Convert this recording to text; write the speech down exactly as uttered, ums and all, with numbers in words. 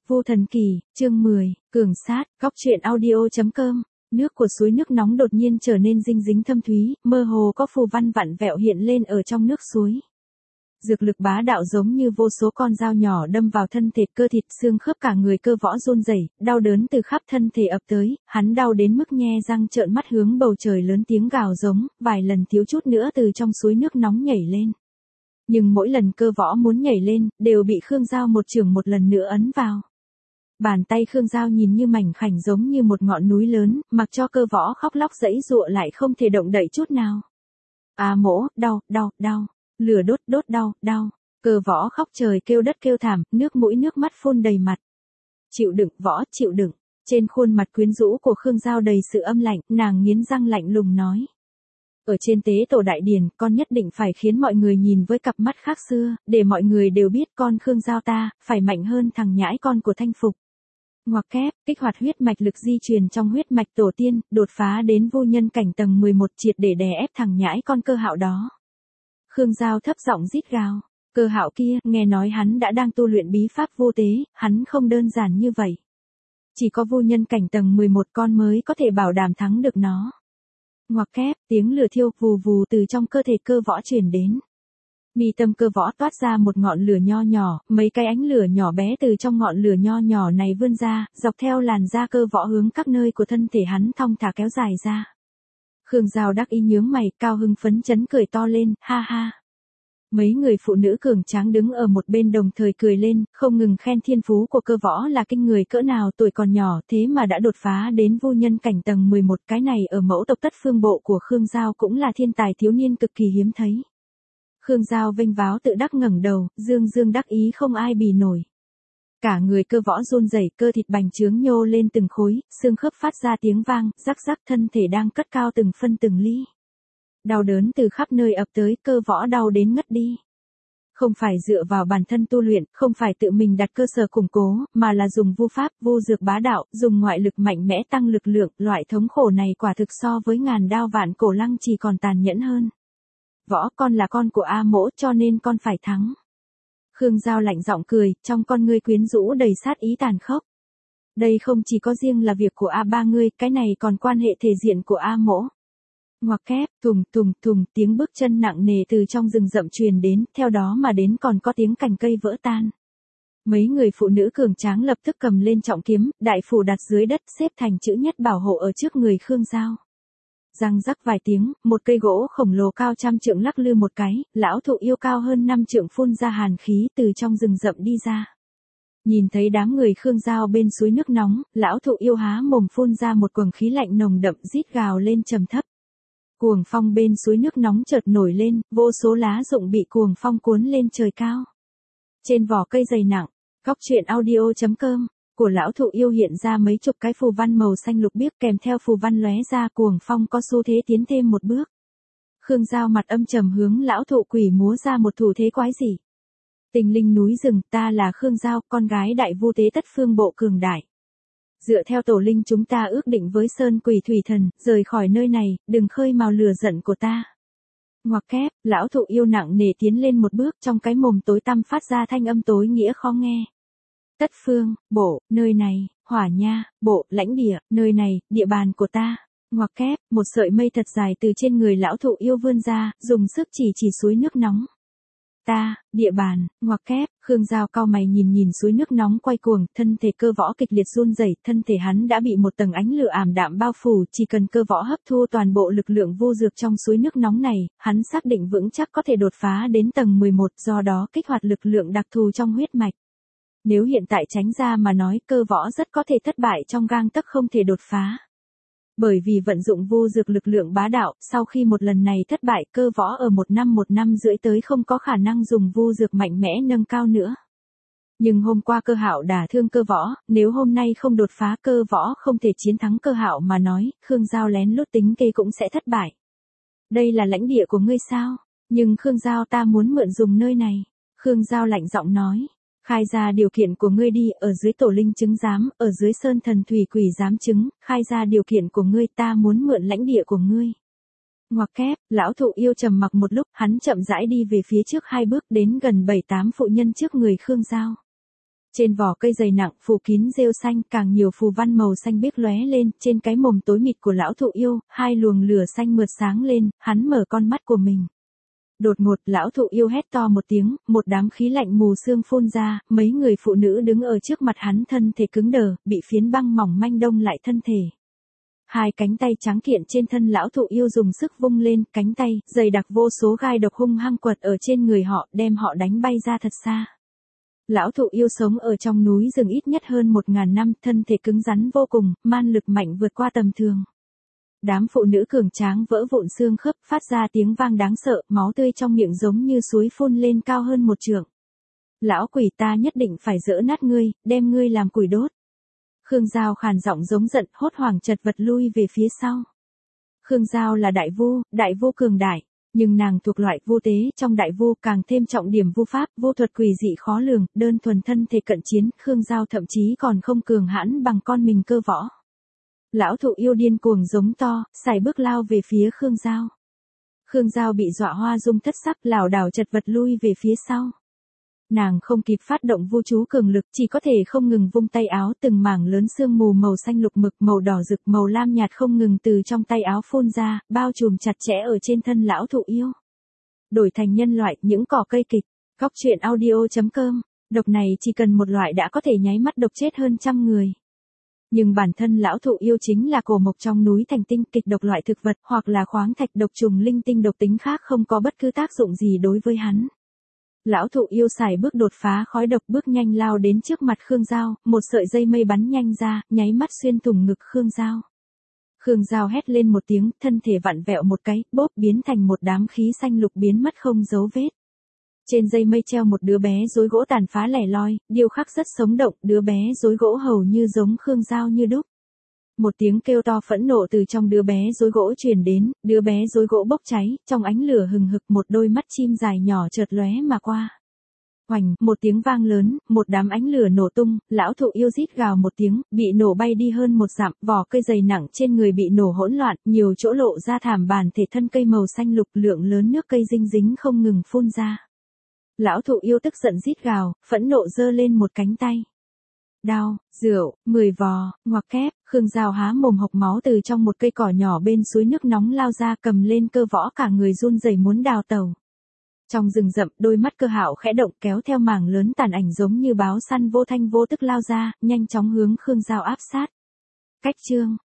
Vô Thần Kỳ, chương mười, Cường Sát, Góc Truyện Audio chấm com. Nước của suối nước nóng đột nhiên trở nên dinh dính thâm thúy, mơ hồ có phù văn vặn vẹo hiện lên ở trong nước suối. Dược lực bá đạo giống như vô số con dao nhỏ đâm vào thân thể, cơ thịt xương khớp cả người cơ võ run rẩy, đau đớn từ khắp thân thể ập tới, hắn đau đến mức nhe răng trợn mắt hướng bầu trời lớn tiếng gào giống, vài lần thiếu chút nữa từ trong suối nước nóng nhảy lên. Nhưng mỗi lần cơ võ muốn nhảy lên, đều bị Khương Giao một chưởng một lần nữa ấn vào. Bàn tay Khương Giao nhìn như mảnh khảnh giống như một ngọn núi lớn, mặc cho cơ võ khóc lóc giãy giụa lại không thể động đậy chút nào. À mỗ, đau, đau, đau, lửa đốt đốt đau, đau, cơ võ khóc trời kêu đất kêu thảm, nước mũi nước mắt phun đầy mặt. Chịu đựng, võ, chịu đựng. Trên khuôn mặt quyến rũ của Khương Giao đầy sự âm lạnh, nàng nghiến răng lạnh lùng nói. Ở trên tế tổ đại điển, con nhất định phải khiến mọi người nhìn với cặp mắt khác xưa, để mọi người đều biết con Khương Giao ta, phải mạnh hơn thằng nhãi con của Thanh Phục. Ngoặc kép, kích hoạt huyết mạch lực di truyền trong huyết mạch tổ tiên, đột phá đến vô nhân cảnh tầng mười một triệt để đè ép thằng nhãi con Cơ Hạo đó. Khương Giao thấp giọng rít gào, Cơ Hạo kia, nghe nói hắn đã đang tu luyện bí pháp vô tế, hắn không đơn giản như vậy. Chỉ có vô nhân cảnh tầng mười một con mới có thể bảo đảm thắng được nó. Ngoặc kép, tiếng lửa thiêu vù vù từ trong cơ thể cơ võ truyền đến. Mi tâm cơ võ toát ra một ngọn lửa nho nhỏ, mấy cái ánh lửa nhỏ bé từ trong ngọn lửa nho nhỏ này vươn ra, dọc theo làn da cơ võ hướng các nơi của thân thể hắn thong thả kéo dài ra. Khương Giao đắc ý nhướng mày, cao hưng phấn chấn cười to lên, ha ha. Mấy người phụ nữ cường tráng đứng ở một bên đồng thời cười lên, không ngừng khen thiên phú của cơ võ là kinh người cỡ nào, tuổi còn nhỏ thế mà đã đột phá đến vô nhân cảnh tầng mười một, cái này ở mẫu tộc Tất Phương bộ của Khương Giao cũng là thiên tài thiếu niên cực kỳ hiếm thấy. Khương Giao vênh váo tự đắc ngẩng đầu, dương dương đắc ý không ai bì nổi. Cả người cơ võ run rẩy, cơ thịt bành trướng nhô lên từng khối, xương khớp phát ra tiếng vang, rắc rắc, thân thể đang cất cao từng phân từng ly. Đau đớn từ khắp nơi ập tới, cơ võ đau đến ngất đi. Không phải dựa vào bản thân tu luyện, không phải tự mình đặt cơ sở củng cố, mà là dùng vu pháp, vu dược bá đạo, dùng ngoại lực mạnh mẽ tăng lực lượng, loại thống khổ này quả thực so với ngàn đao vạn cổ lăng chỉ còn tàn nhẫn hơn. Võ, con là con của A Mỗ cho nên con phải thắng. Khương Giao lạnh giọng cười, trong con ngươi quyến rũ đầy sát ý tàn khốc. Đây không chỉ có riêng là việc của A ba ngươi, cái này còn quan hệ thể diện của A Mỗ. Ngoặc kép, thùng thùng thùng, tiếng bước chân nặng nề từ trong rừng rậm truyền đến, theo đó mà đến còn có tiếng cành cây vỡ tan. Mấy người phụ nữ cường tráng lập tức cầm lên trọng kiếm, đại phủ đặt dưới đất, xếp thành chữ nhất bảo hộ ở trước người Khương Giao. Răng rắc vài tiếng, một cây gỗ khổng lồ cao trăm trượng lắc lư một cái, lão thụ yêu cao hơn năm trượng phun ra hàn khí từ trong rừng rậm đi ra. Nhìn thấy đám người Khương Giao bên suối nước nóng, lão thụ yêu há mồm phun ra một quầng khí lạnh nồng đậm, rít gào lên trầm thấp. Cuồng phong bên suối nước nóng chợt nổi lên, vô số lá rụng bị cuồng phong cuốn lên trời cao. Trên vỏ cây dày nặng, Góc Truyện Audio chấm com, của lão thụ yêu hiện ra mấy chục cái phù văn màu xanh lục biếc, kèm theo phù văn lóe ra, cuồng phong có xu thế tiến thêm một bước. Khương Giao mặt âm trầm hướng lão thụ quỷ múa ra một thủ thế quái dị. Tình linh núi rừng, ta là Khương Giao, con gái đại vu tế Tất Phương bộ cường đại. Dựa theo tổ linh chúng ta ước định với Sơn Quỷ Thủy Thần, rời khỏi nơi này, đừng khơi mào lửa giận của ta. Ngoặc kép, lão thụ yêu nặng nề tiến lên một bước, trong cái mồm tối tăm phát ra thanh âm tối nghĩa khó nghe. Tất Phương, bộ, nơi này, Hỏa Nha, bộ, lãnh địa, nơi này, địa bàn của ta. Ngoặc kép, một sợi mây thật dài từ trên người lão thụ yêu vươn ra, dùng sức chỉ chỉ suối nước nóng. Ta, địa bàn, ngoặc kép, Khương Giao cau mày nhìn nhìn suối nước nóng quay cuồng, thân thể cơ võ kịch liệt run rẩy, thân thể hắn đã bị một tầng ánh lửa ảm đạm bao phủ, chỉ cần cơ võ hấp thu toàn bộ lực lượng vô dược trong suối nước nóng này, hắn xác định vững chắc có thể đột phá đến tầng mười một, do đó kích hoạt lực lượng đặc thù trong huyết mạch. Nếu hiện tại tránh ra mà nói, cơ võ rất có thể thất bại trong gang tấc không thể đột phá. Bởi vì vận dụng vô dược lực lượng bá đạo, sau khi một lần này thất bại, cơ võ ở một năm một năm rưỡi tới không có khả năng dùng vô dược mạnh mẽ nâng cao nữa. Nhưng hôm qua Cơ Hạo đả thương cơ võ, nếu hôm nay không đột phá, cơ võ không thể chiến thắng Cơ Hạo mà nói, Khương Giao lén lút tính kê cũng sẽ thất bại. Đây là lãnh địa của ngươi sao? Nhưng Khương Giao ta muốn mượn dùng nơi này. Khương Giao lạnh giọng nói. Khai ra điều kiện của ngươi đi, ở dưới tổ linh chứng giám, ở dưới sơn thần thủy quỷ giám chứng, khai ra điều kiện của ngươi, ta muốn mượn lãnh địa của ngươi. Ngoặc kép, lão thụ yêu trầm mặc một lúc, hắn chậm rãi đi về phía trước hai bước, đến gần bảy tám phụ nhân trước người Khương Giao. Trên vỏ cây dày nặng phủ kín rêu xanh, càng nhiều phù văn màu xanh biếc lóe lên, trên cái mồm tối mịt của lão thụ yêu, hai luồng lửa xanh mượt sáng lên, hắn mở con mắt của mình. Đột ngột, lão thụ yêu hét to một tiếng, một đám khí lạnh mù sương phun ra, mấy người phụ nữ đứng ở trước mặt hắn thân thể cứng đờ, bị phiến băng mỏng manh đông lại thân thể. Hai cánh tay trắng kiện trên thân lão thụ yêu dùng sức vung lên, cánh tay, dày đặc vô số gai độc hung hăng quật ở trên người họ, đem họ đánh bay ra thật xa. Lão thụ yêu sống ở trong núi rừng ít nhất hơn một ngàn năm, thân thể cứng rắn vô cùng, man lực mạnh vượt qua tầm thường. Đám phụ nữ cường tráng vỡ vụn xương khớp, phát ra tiếng vang đáng sợ, máu tươi trong miệng giống như suối phun lên cao hơn một trượng. Lão quỷ, ta nhất định phải giỡ nát ngươi, đem ngươi làm củi đốt. Khương Giao khàn giọng giống giận, hốt hoảng chật vật lui về phía sau. Khương Giao là đại vu, đại vu cường đại, nhưng nàng thuộc loại vu tế, trong đại vu càng thêm trọng điểm vu pháp, vô thuật quỷ dị khó lường, đơn thuần thân thể cận chiến, Khương Giao thậm chí còn không cường hãn bằng con mình cơ võ. Lão thụ yêu điên cuồng giống to, sải bước lao về phía Khương Giao. Khương Giao bị dọa hoa dung thất sắc, lảo đảo chật vật lui về phía sau. Nàng không kịp phát động vu chú cường lực, chỉ có thể không ngừng vung tay áo, từng mảng lớn sương mù màu xanh lục mực, màu đỏ rực, màu lam nhạt không ngừng từ trong tay áo phun ra, bao trùm chặt chẽ ở trên thân lão thụ yêu. Đổi thành nhân loại, những cỏ cây kịch. Góc truyện audio chấm com. Độc này chỉ cần một loại đã có thể nháy mắt độc chết hơn trăm người. Nhưng bản thân lão thụ yêu chính là cổ mộc trong núi thành tinh, kịch độc loại thực vật, hoặc là khoáng thạch độc trùng linh tinh độc tính khác không có bất cứ tác dụng gì đối với hắn. Lão thụ yêu xài bước đột phá khói độc, bước nhanh lao đến trước mặt Khương Giao, một sợi dây mây bắn nhanh ra, nháy mắt xuyên thủng ngực Khương Giao. Khương Giao hét lên một tiếng, thân thể vặn vẹo một cái, bốp biến thành một đám khí xanh lục biến mất không dấu vết. Trên dây mây treo một đứa bé rối gỗ tàn phá lẻ loi, điêu khắc rất sống động, đứa bé rối gỗ hầu như giống Khương Giao như đúc. Một tiếng kêu to phẫn nộ từ trong đứa bé rối gỗ truyền đến, đứa bé rối gỗ bốc cháy, trong ánh lửa hừng hực một đôi mắt chim dài nhỏ chợt lóe mà qua. Oành, một tiếng vang lớn, một đám ánh lửa nổ tung, lão thụ yêu rít gào một tiếng, bị nổ bay đi hơn một dặm, vỏ cây dày nặng trên người bị nổ hỗn loạn, nhiều chỗ lộ ra thảm bàn thể thân cây màu xanh lục, lượng lớn nước cây dinh dính không ngừng phun ra. Lão thụ yêu tức giận rít gào, phẫn nộ giơ lên một cánh tay. Đao, rượu, mười vò, ngoặc kép, Khương Giao há mồm hộc máu từ trong một cây cỏ nhỏ bên suối nước nóng lao ra, cầm lên cơ võ cả người run rẩy muốn đào tẩu. Trong rừng rậm, đôi mắt Cơ Hạo khẽ động, kéo theo mảng lớn tàn ảnh giống như báo săn vô thanh vô tức lao ra, nhanh chóng hướng Khương Giao áp sát. Cách chương